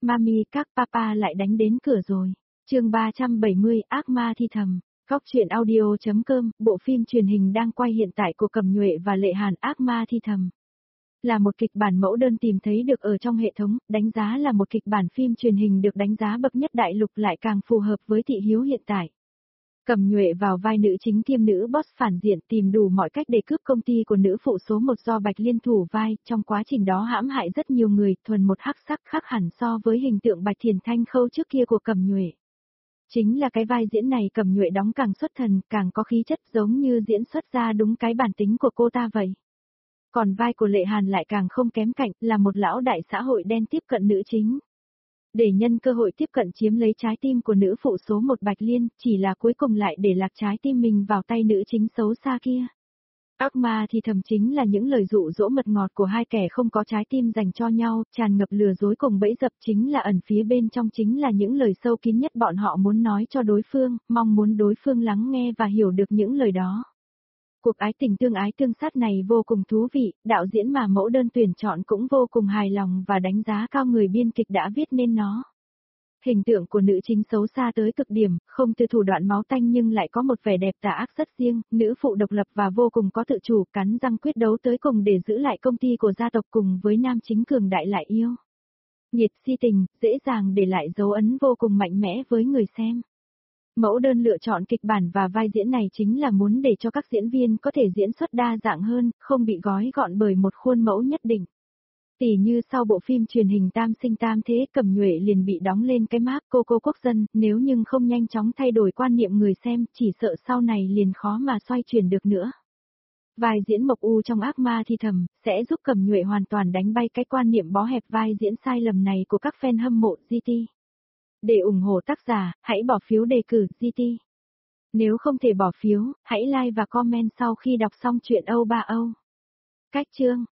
Mami các papa lại đánh đến cửa rồi. Chương 370 ác ma thi thầm. Góc truyện audio.com, bộ phim truyền hình đang quay hiện tại của Cẩm Nhuệ và Lệ Hàn ác ma thi thầm. Là một kịch bản mẫu đơn tìm thấy được ở trong hệ thống, đánh giá là một kịch bản phim truyền hình được đánh giá bậc nhất đại lục lại càng phù hợp với thị hiếu hiện tại. Cẩm Nhuệ vào vai nữ chính kiêm nữ boss phản diện tìm đủ mọi cách để cướp công ty của nữ phụ số 1 do Bạch Liên thủ vai, trong quá trình đó hãm hại rất nhiều người, thuần một hắc sắc khác hẳn so với hình tượng Bạch Thiền Thanh Khâu trước kia của Cẩm Nhuệ. Chính là cái vai diễn này Cẩm Nhuệ đóng càng xuất thần, càng có khí chất giống như diễn xuất ra đúng cái bản tính của cô ta vậy. Còn vai của Lệ Hàn lại càng không kém cạnh, là một lão đại xã hội đen tiếp cận nữ chính. Để nhân cơ hội tiếp cận chiếm lấy trái tim của nữ phụ số 1 Bạch Liên, chỉ là cuối cùng lại để lạc trái tim mình vào tay nữ chính xấu xa kia. Ác ma thì thầm chính là những lời dụ dỗ mật ngọt của hai kẻ không có trái tim dành cho nhau, tràn ngập lừa dối cùng bẫy dập, chính là ẩn phía bên trong, chính là những lời sâu kín nhất bọn họ muốn nói cho đối phương, mong muốn đối phương lắng nghe và hiểu được những lời đó. Cuộc ái tình tương ái tương sát này vô cùng thú vị, đạo diễn mà mẫu đơn tuyển chọn cũng vô cùng hài lòng và đánh giá cao người biên kịch đã viết nên nó. Hình tượng của nữ chính xấu xa tới cực điểm, không từ thủ đoạn máu tanh nhưng lại có một vẻ đẹp tà ác rất riêng, nữ phụ độc lập và vô cùng có tự chủ, cắn răng quyết đấu tới cùng để giữ lại công ty của gia tộc cùng với nam chính cường đại lại yêu. Nhiệt si tình, dễ dàng để lại dấu ấn vô cùng mạnh mẽ với người xem. Mẫu đơn lựa chọn kịch bản và vai diễn này chính là muốn để cho các diễn viên có thể diễn xuất đa dạng hơn, không bị gói gọn bởi một khuôn mẫu nhất định. Tỉ như sau bộ phim truyền hình Tam Sinh Tam Thế, Cẩm Nhuệ liền bị đóng lên cái mác cô quốc dân, nếu nhưng không nhanh chóng thay đổi quan niệm người xem, chỉ sợ sau này liền khó mà xoay chuyển được nữa. Vai diễn Mộc U trong ác ma thi thầm, sẽ giúp Cẩm Nhuệ hoàn toàn đánh bay cái quan niệm bó hẹp vai diễn sai lầm này của các fan hâm mộ GT. Để ủng hộ tác giả, hãy bỏ phiếu đề cử GT. Nếu không thể bỏ phiếu, hãy like và comment sau khi đọc xong truyện Âu Ba Âu. Cách chương